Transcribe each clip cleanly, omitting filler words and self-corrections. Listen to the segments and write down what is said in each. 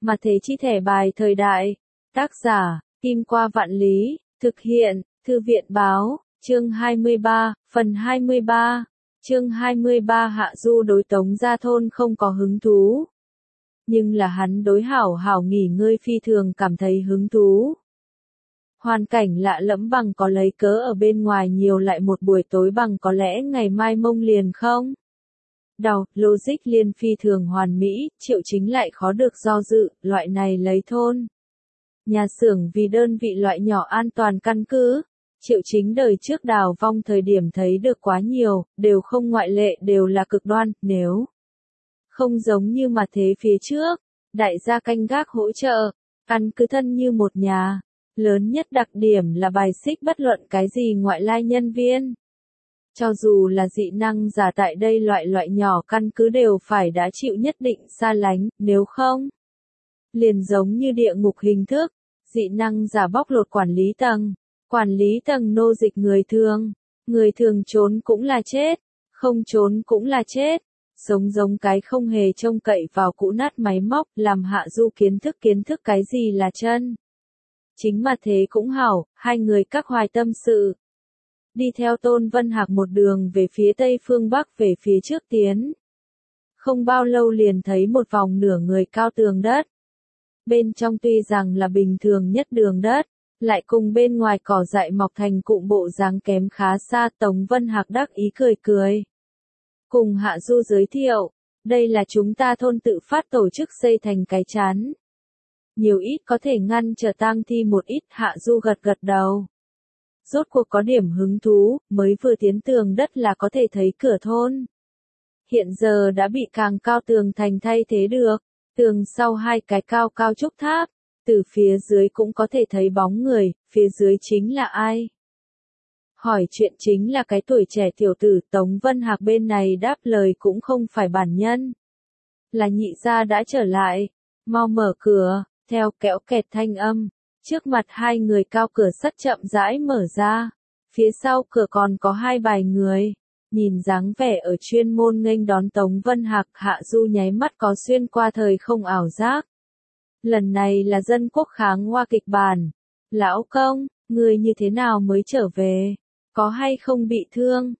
Mà thế chi thẻ bài thời đại. Tác giả, Kim Qua Vạn Lý, thực hiện, Thư viện báo, chương 23, phần 23. Chương 23 Hạ Du đối Tống Gia Thôn không có hứng thú. Nhưng là hắn đối hảo hảo nghỉ ngơi phi thường cảm thấy hứng thú. Hoàn cảnh lạ lẫm bằng có lấy cớ ở bên ngoài nhiều lại một buổi tối bằng có lẽ ngày mai mông liền không? Đọc, logic liên phi thường hoàn mỹ, Triệu Chính lại khó được do dự, loại này lấy thôn. Nhà xưởng vì đơn vị loại nhỏ an toàn căn cứ. Triệu Chính đời trước đào vong thời điểm thấy được quá nhiều, đều không ngoại lệ đều là cực đoan, nếu không giống như mà thế phía trước, đại gia canh gác hỗ trợ, căn cứ thân như một nhà. Lớn nhất đặc điểm là bài xích bất luận cái gì ngoại lai nhân viên. Cho dù là dị năng giả tại đây loại nhỏ căn cứ đều phải đã chịu nhất định xa lánh, nếu không, liền giống như địa ngục hình thức, dị năng giả bóc lột quản lý tầng nô dịch người thường trốn cũng là chết, không trốn cũng là chết, sống giống cái không hề trông cậy vào cũ nát máy móc, làm Hạ Du kiến thức cái gì là chân. Chính mà thế cũng hảo, hai người các hoài tâm sự. Đi theo Tôn Vân Hạc một đường về phía tây phương bắc về phía trước tiến. Không bao lâu liền thấy một vòng nửa người cao tường đất. Bên trong tuy rằng là bình thường nhất đường đất, lại cùng bên ngoài cỏ dại mọc thành cụm bộ dáng kém khá xa. Tống Vân Hạc đắc ý cười. Cùng Hạ Du giới thiệu, đây là chúng ta thôn tự phát tổ chức xây thành cái chắn. Nhiều ít có thể ngăn trở tang thi một ít. Hạ Du gật đầu. Rốt cuộc có điểm hứng thú, mới vừa tiến tường đất là có thể thấy cửa thôn. Hiện giờ đã bị càng cao tường thành thay thế được, tường sau hai cái cao trúc tháp, từ phía dưới cũng có thể thấy bóng người, phía dưới chính là ai? Hỏi chuyện chính là cái tuổi trẻ tiểu tử. Tống Vân Hạc bên này đáp lời cũng không phải bản nhân. Là nhị gia đã trở lại, mau mở cửa, theo kéo kẹt thanh âm. Trước mặt hai người cao cửa sắt chậm rãi mở ra, phía sau cửa còn có hai bài người, nhìn dáng vẻ ở chuyên môn nghênh đón Tống Vân Hạc. Hạ Du nháy mắt có xuyên qua thời không ảo giác. Lần này là dân quốc kháng hoa kịch bản. Lão công, người như thế nào mới trở về? Có hay không bị thương?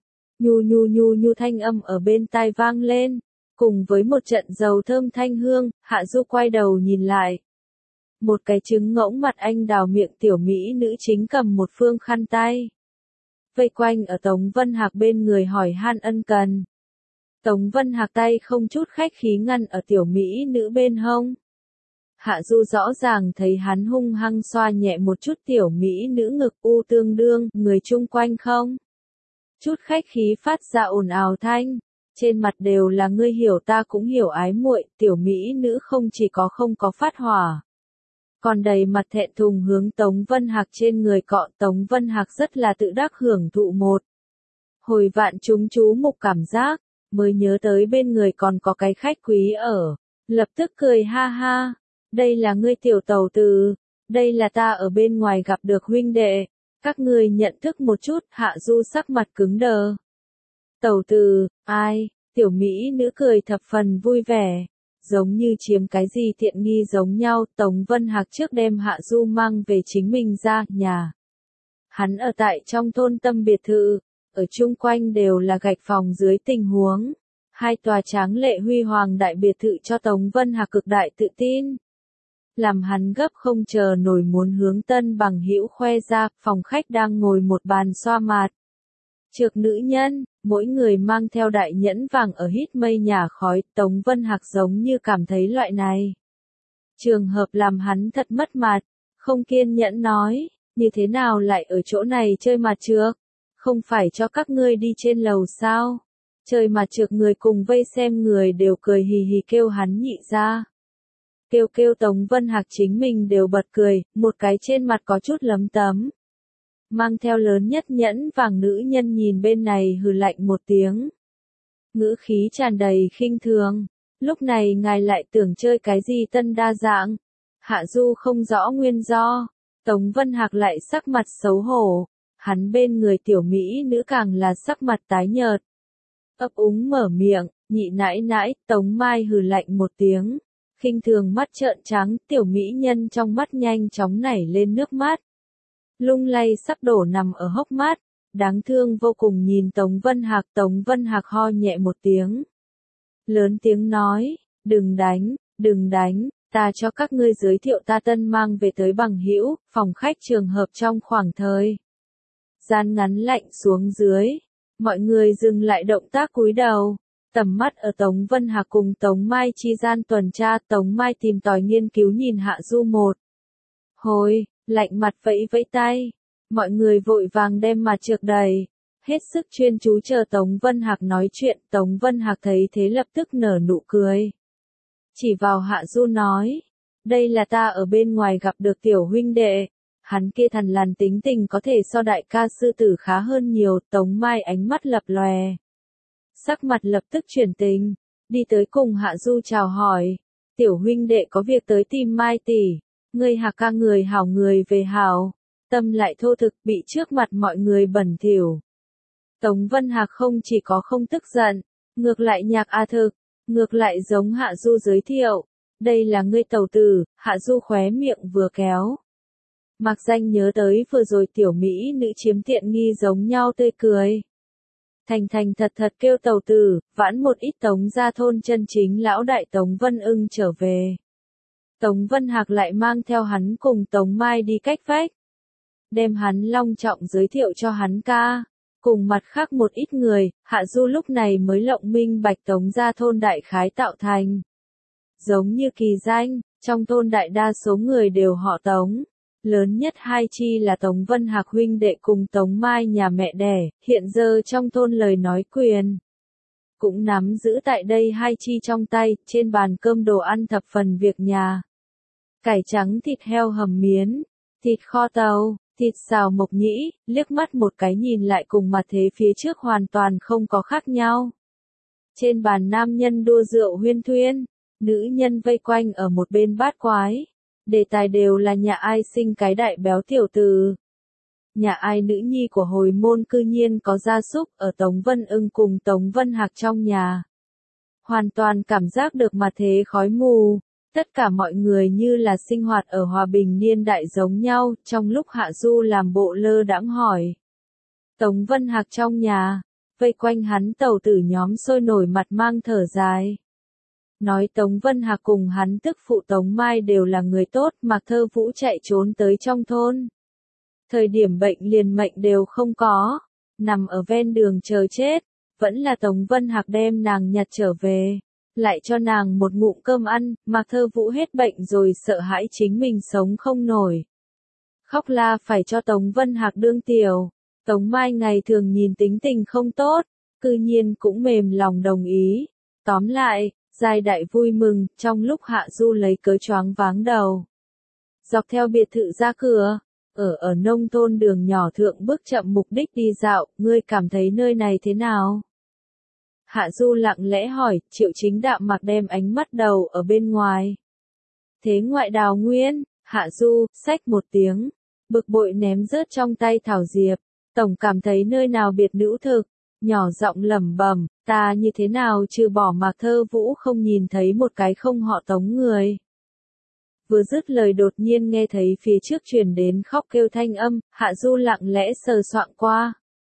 Nhu thanh âm ở bên tai vang lên, cùng với một trận dầu thơm thanh hương. Hạ Du quay đầu nhìn lại. Một cái trứng ngỗng mặt anh đào miệng tiểu mỹ nữ chính cầm một phương khăn tay. Vây quanh ở Tống Vân Hạc bên người hỏi han ân cần. Tống Vân Hạc tay không chút khách khí ngăn ở tiểu mỹ nữ bên hông. Hạ Du rõ ràng thấy hắn hung hăng xoa nhẹ một chút tiểu mỹ nữ ngực tương đương, người chung quanh không chút khách khí phát ra ồn ào thanh. Trên mặt đều là ngươi hiểu ta cũng hiểu ái muội. Tiểu mỹ nữ không chỉ có không có phát hỏa, còn đầy mặt thẹn thùng hướng Tống Vân Hạc trên người cọ. Tống Vân Hạc rất là tự đắc hưởng thụ một hồi vạn chúng chú mục cảm giác, mới nhớ tới bên người còn có cái khách quý ở, lập tức cười ha ha. Đây là ngươi tiểu tẩu tử, đây là ta ở bên ngoài gặp được huynh đệ, các ngươi nhận thức một chút. Hạ Du sắc mặt cứng đờ. Tẩu tử, ai? Tiểu mỹ nữ cười thập phần vui vẻ. Giống như chiếm cái gì tiện nghi giống nhau. Tống Vân Hạc trước đem Hạ Du mang về chính mình ra nhà. Hắn ở tại trong thôn tâm biệt thự, ở chung quanh đều là gạch phòng dưới tình huống. Hai tòa tráng lệ huy hoàng đại biệt thự cho Tống Vân Hạc cực đại tự tin. Làm hắn gấp không chờ nổi muốn hướng tân bằng hữu khoe ra. Phòng khách đang ngồi một bàn xoa mạt trược nữ nhân, mỗi người mang theo đại nhẫn vàng ở hít mây nhả khói. Tống Vân Hạc giống như cảm thấy loại này trường hợp làm hắn thật mất mặt, không kiên nhẫn nói, như thế nào lại ở chỗ này chơi mặt trược, không phải cho các ngươi đi trên lầu sao? Chơi mặt trược người cùng vây xem người đều cười hì hì kêu hắn nhị ra. Kêu Tống Vân Hạc chính mình đều bật cười, một cái trên mặt có chút lấm tấm. Mang theo lớn nhất nhẫn vàng nữ nhân nhìn bên này hừ lạnh một tiếng. Ngữ khí tràn đầy khinh thường. Lúc này ngài lại tưởng chơi cái gì tân đa dạng? Hạ Du không rõ nguyên do. Tống Vân Hạc lại sắc mặt xấu hổ. Hắn bên người tiểu mỹ nữ càng là sắc mặt tái nhợt. Ấp úng mở miệng, nhị nãi nãi. Tống Mai hừ lạnh một tiếng. khinh thường mắt trợn trắng, tiểu mỹ nhân trong mắt nhanh chóng nảy lên nước mắt. Lung lay sắp đổ nằm ở hốc mắt, đáng thương vô cùng nhìn Tống Vân Hạc ho nhẹ một tiếng. Lớn tiếng nói, đừng đánh, ta cho các ngươi giới thiệu ta tân mang về tới bằng hữu, phòng khách trường hợp trong khoảng thời gian ngắn lạnh xuống dưới. Mọi người dừng lại động tác cúi đầu, tầm mắt ở Tống Vân Hạc cùng Tống Mai chi gian tuần tra. Tống Mai tìm tòi nghiên cứu nhìn Hạ Du một hồi, lạnh mặt vẫy vẫy tay. Mọi người vội vàng đem mặt trược đầy, hết sức chuyên chú chờ Tống Vân Hạc nói chuyện. Tống Vân Hạc thấy thế lập tức nở nụ cười, chỉ vào Hạ Du nói, đây là ta ở bên ngoài gặp được tiểu huynh đệ, hắn kia thằn lằn tính tình có thể so đại ca sư tử khá hơn nhiều. Tống Mai ánh mắt lập lòe, sắc mặt lập tức chuyển tình, đi tới cùng Hạ Du chào hỏi, tiểu huynh đệ có việc tới tìm Mai tỷ, ngươi Hạc ca người hảo người về hảo, tâm lại thô thực, bị trước mặt mọi người bẩn thỉu. Tống Vân Hạc không chỉ có không tức giận, ngược lại nhạc thực, ngược lại giống Hạ Du giới thiệu, đây là ngươi tẩu tử. Hạ Du khóe miệng vừa kéo, mặc danh nhớ tới vừa rồi tiểu mỹ nữ chiếm tiện nghi giống nhau tươi cười. Thành thật kêu tẩu tử, vãn một ít Tống gia thôn chân chính lão đại Tống Vân Ưng trở về. Tống Vân Hạc lại mang theo hắn cùng Tống Mai đi cách vách, đem hắn long trọng giới thiệu cho hắn ca, cùng mặt khác một ít người. Hạ Du lúc này mới lộng minh bạch Tống gia thôn đại khái tạo thành. Giống như kỳ danh, trong thôn đại đa số người đều họ Tống. Lớn nhất hai chi là Tống Vân Hạc huynh đệ cùng Tống Mai nhà mẹ đẻ, hiện giờ trong thôn lời nói quyền cũng nắm giữ tại đây hai chi trong tay. Trên bàn cơm đồ ăn thập phần việc nhà, cải trắng thịt heo hầm miến, thịt kho tàu, thịt xào mộc nhĩ, liếc mắt một cái nhìn lại cùng mặt thế phía trước hoàn toàn không có khác nhau. Trên bàn nam nhân đua rượu huyên thuyên, nữ nhân vây quanh ở một bên bát quái. Đề tài đều là nhà ai sinh cái đại béo tiểu tử, nhà ai nữ nhi của hồi môn cư nhiên có gia súc. Ở Tống Vân Ưng cùng Tống Vân Hạc trong nhà, hoàn toàn cảm giác được mặt thế khói mù, tất cả mọi người như là sinh hoạt ở hòa bình niên đại giống nhau. Trong lúc Hạ Du làm bộ lơ đãng hỏi, Tống Vân Hạc trong nhà, vây quanh hắn tẩu tử nhóm sôi nổi mặt mang thở dài. Nói Tống Vân Hạc cùng hắn tức phụ Tống Mai đều là người tốt, Mạc Thơ Vũ chạy trốn tới trong thôn. Thời điểm bệnh liền mệnh đều không có, nằm ở ven đường chờ chết, vẫn là Tống Vân Hạc đem nàng nhặt trở về, lại cho nàng một ngụm cơm ăn. Mạc Thơ Vũ hết bệnh rồi sợ hãi chính mình sống không nổi, khóc la phải cho Tống Vân Hạc đương tiểu. Tống Mai ngày thường nhìn tính tình không tốt, cư nhiên cũng mềm lòng đồng ý. Tóm lại, giai đại vui mừng. Trong lúc Hạ Du lấy cớ choáng váng đầu, dọc theo biệt thự ra cửa, ở nông thôn đường nhỏ thượng bước chậm mục đích đi dạo. Ngươi cảm thấy nơi này thế nào? Hạ Du lặng lẽ hỏi. Triệu Chính đạm mặc đem ánh mắt đầu ở bên ngoài. Thế ngoại đào nguyên. Hạ Du xách một tiếng, bực bội ném rớt trong tay thảo diệp. Tổng cảm thấy nơi nào biệt nữ thực, nhỏ giọng lẩm bẩm, ta như thế nào trừ bỏ Mạc Thơ Vũ không nhìn thấy một cái không họ Tống người. Vừa dứt lời đột nhiên nghe thấy phía trước truyền đến khóc kêu thanh âm. Hạ Du lặng lẽ sờ soạng qua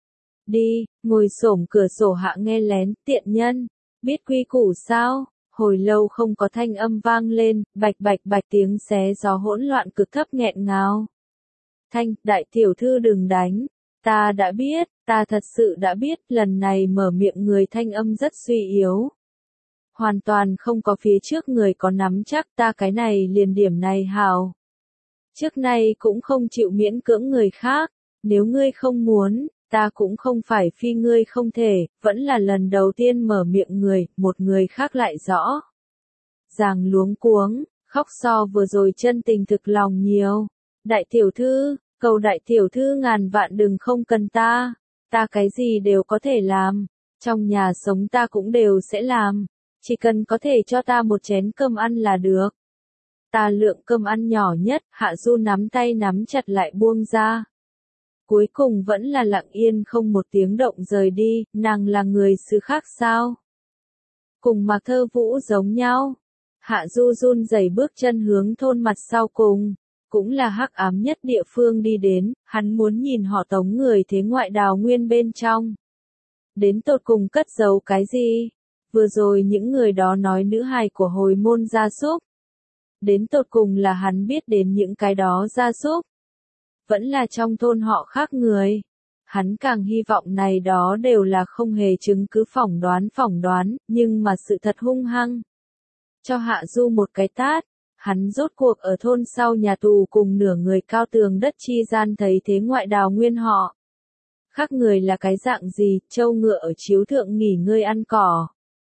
đi, ngồi xổm cửa sổ hạ nghe lén. Tiện nhân, biết quy củ sao? Hồi lâu không có thanh âm vang lên, bạch bạch tiếng xé gió hỗn loạn cực thấp nghẹn ngào. Thanh, đại tiểu thư đừng đánh. Ta đã biết, ta thật sự đã biết. Lần này mở miệng người thanh âm rất suy yếu, hoàn toàn không có phía trước người có nắm chắc. Ta cái này liền điểm này hảo, trước nay cũng không chịu miễn cưỡng người khác, nếu ngươi không muốn, ta cũng không phải phi ngươi không thể. Vẫn là lần đầu tiên mở miệng người, một người khác lại rõ ràng luống cuống, khóc so vừa rồi chân tình thực lòng nhiều. Đại tiểu thư, cầu đại tiểu thư ngàn vạn đừng không cần ta cái gì đều có thể làm, trong nhà sống ta cũng đều sẽ làm, chỉ cần có thể cho ta một chén cơm ăn là được. Ta lượng cơm ăn nhỏ nhất. Hạ Du nắm tay nắm chặt lại buông ra, cuối cùng vẫn là lặng yên không một tiếng động rời đi. Nàng là người xứ khác sao? Cùng Mạc Thơ Vũ giống nhau. Hạ Du run rẩy bước chân hướng thôn mặt sau cùng, cũng là hắc ám nhất địa phương đi đến, hắn muốn nhìn họ Tống người thế ngoại đào nguyên bên trong. Đến tột cùng cất giấu cái gì? Vừa rồi những người đó nói nữ hài của hồi môn gia súc. Đến tột cùng là hắn biết đến những cái đó gia súc. Vẫn là trong thôn họ khác người. Hắn càng hy vọng này đó đều là không hề chứng cứ phỏng đoán, nhưng mà sự thật hung hăng. Cho Hạ Du một cái tát, hắn rốt cuộc ở thôn sau nhà tù cùng nửa người cao tường đất chi gian thấy thế ngoại đào nguyên họ. Khác người là cái dạng gì, trâu ngựa ở chiếu thượng nghỉ ngơi ăn cỏ.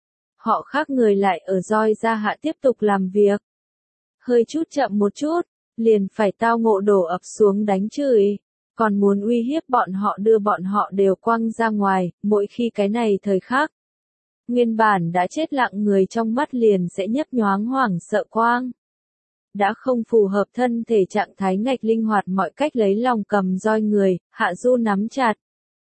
Họ khác người lại ở roi ra hạ tiếp tục làm việc. Hơi chút chậm một chút, liền phải tao ngộ đổ ập xuống đánh chửi. Còn muốn uy hiếp bọn họ đưa bọn họ đều quăng ra ngoài, mỗi khi cái này thời khắc. Nguyên bản đã chết lặng người trong mắt liền sẽ nhấp nhoáng hoảng sợ quang. Đã không phù hợp thân thể trạng thái ngạch linh hoạt mọi cách lấy lòng cầm roi người, Hạ Du nắm chặt.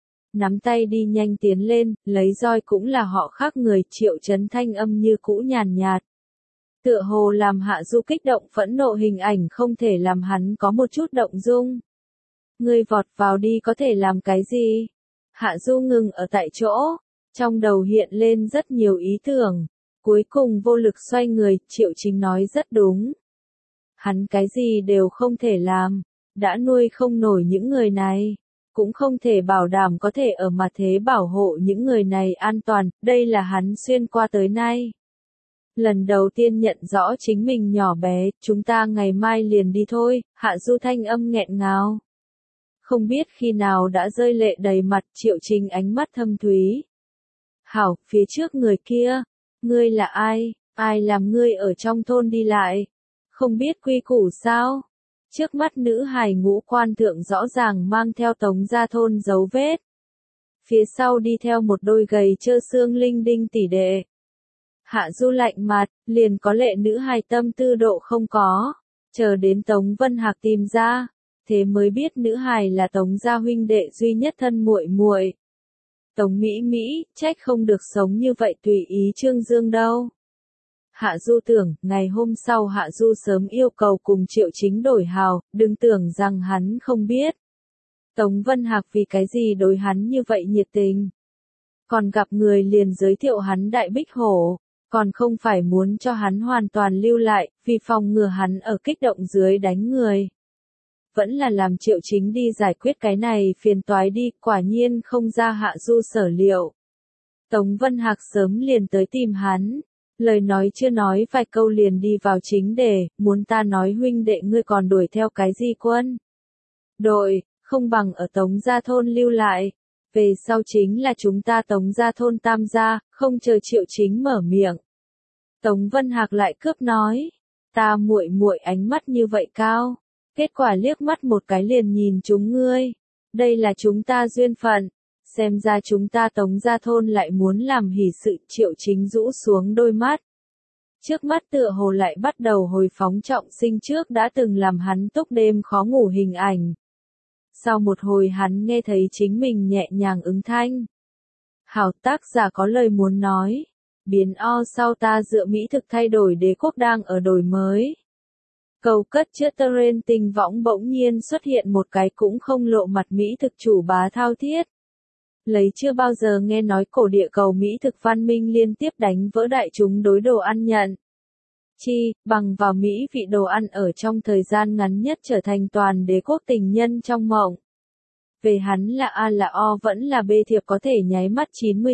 Nắm tay đi nhanh tiến lên, lấy roi cũng là họ khác người, Triệu Chấn thanh âm như cũ nhàn nhạt. Tựa hồ làm Hạ Du kích động phẫn nộ hình ảnh không thể làm hắn có một chút động dung. Ngươi vọt vào đi có thể làm cái gì? Hạ Du ngừng ở tại chỗ, trong đầu hiện lên rất nhiều ý tưởng, cuối cùng vô lực xoay người, Triệu Chính nói rất đúng. Hắn cái gì đều không thể làm, đã nuôi không nổi những người này, cũng không thể bảo đảm có thể ở mặt thế bảo hộ những người này an toàn, đây là hắn xuyên qua tới nay. Lần đầu tiên nhận rõ chính mình nhỏ bé, chúng ta ngày mai liền đi thôi, Hạ Du thanh âm nghẹn ngào. Không biết khi nào đã rơi lệ đầy mặt, Triệu Chính ánh mắt thâm thúy. Hảo, phía trước người kia, ngươi là ai, ai làm ngươi ở trong thôn đi lại, không biết quy củ sao? Trước mắt nữ hài ngũ quan thượng rõ ràng mang theo Tống gia thôn dấu vết. Phía sau đi theo một đôi gầy trơ xương linh đinh tỷ đệ. Hạ Du lạnh mặt, liền có lệ nữ hài tâm tư độ không có, chờ đến Tống Vân Hạc tìm ra, thế mới biết nữ hài là Tống gia huynh đệ duy nhất thân muội muội. Tống Mỹ Mỹ, trách không được sống như vậy tùy ý Trương Dương đâu. Hạ Du tưởng, ngày hôm sau Hạ Du sớm yêu cầu cùng Triệu Chính đổi hào, đừng tưởng rằng hắn không biết. Tống Vân Hạc vì cái gì đối hắn như vậy nhiệt tình. Còn gặp người liền giới thiệu hắn Đại Bích Hổ, còn không phải muốn cho hắn hoàn toàn lưu lại, vì phòng ngừa hắn ở kích động dưới đánh người. Vẫn là làm Triệu Chính đi giải quyết cái này phiền toái đi, quả nhiên không ra Hạ Du sở liệu. Tống Vân Hạc sớm liền tới tìm hắn. Lời nói chưa nói vài câu liền đi vào chính đề, muốn ta nói huynh đệ ngươi còn đuổi theo cái gì quân? Đội, không bằng ở Tống gia thôn lưu lại. Về sau chính là chúng ta Tống gia thôn tam gia, không chờ Triệu Chính mở miệng. Tống Vân Hạc lại cướp nói, ta muội muội ánh mắt như vậy cao, kết quả liếc mắt một cái liền nhìn chúng ngươi. Đây là chúng ta duyên phận. Xem ra chúng ta Tống gia thôn lại muốn làm hỉ sự, Triệu Chính rũ xuống đôi mắt. Trước mắt tựa hồ lại bắt đầu hồi phóng trọng sinh trước đã từng làm hắn túc đêm khó ngủ hình ảnh. Sau một hồi hắn nghe thấy chính mình nhẹ nhàng ứng thanh. Hảo, tác giả có lời muốn nói. Biến o sau ta dựa Mỹ thực thay đổi đế quốc đang ở đổi mới. Cầu cất chữa terrain tình võng bỗng nhiên xuất hiện một cái cũng không lộ mặt Mỹ thực chủ bá thao thiết. Lấy chưa bao giờ nghe nói cổ địa cầu Mỹ thực văn minh liên tiếp đánh vỡ đại chúng đối đồ ăn nhận. Bằng vào Mỹ vị đồ ăn ở trong thời gian ngắn nhất trở thành toàn đế quốc tình nhân trong mộng. Về hắn là A là O vẫn là B thiệp có thể nháy mắt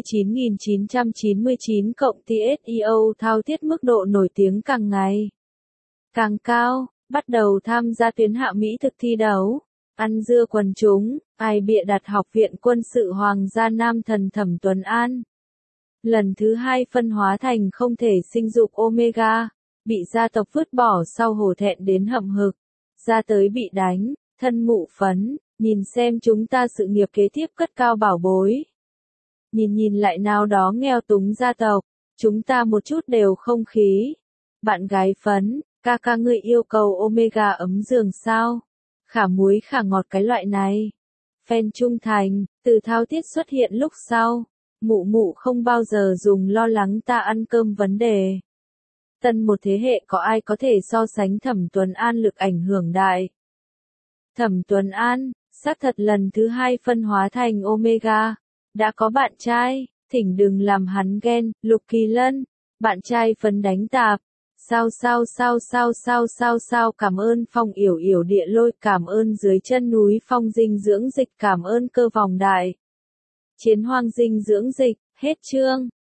99.999 cộng TSEO thao thiết mức độ nổi tiếng càng ngày càng cao, bắt đầu tham gia tuyến hạ Mỹ thực thi đấu. Ăn dưa quần chúng, ai bịa đặt Học viện Quân sự Hoàng gia Nam Thần Thẩm Tuấn An. Lần thứ 2 phân hóa thành không thể sinh dục Omega, bị gia tộc vứt bỏ sau hổ thẹn đến hậm hực, ra tới bị đánh, thân mụ phấn, nhìn xem chúng ta sự nghiệp kế tiếp cất cao bảo bối. Nhìn lại nào đó nghèo túng gia tộc, chúng ta một chút đều không khí. Bạn gái phấn, ca ca ngươi yêu cầu Omega ấm giường sao? Khả muối khả ngọt cái loại này. Fan trung thành, từ thao thiết xuất hiện lúc sau. Mụ không bao giờ dùng lo lắng ta ăn cơm vấn đề. tân một thế hệ có ai có thể so sánh Thẩm Tuấn An lực ảnh hưởng đại. Thẩm Tuấn An, xác thật lần thứ 2 phân hóa thành Omega. Đã có bạn trai, thỉnh đừng làm hắn ghen, Lục Kỳ Lân. Bạn trai phấn đánh tạp. Sao cảm ơn Phong Yểu Yểu địa lôi, cảm ơn dưới chân núi Phong dinh dưỡng dịch, cảm ơn cơ vòng đại. Chiến hoang dinh dưỡng dịch, hết chương.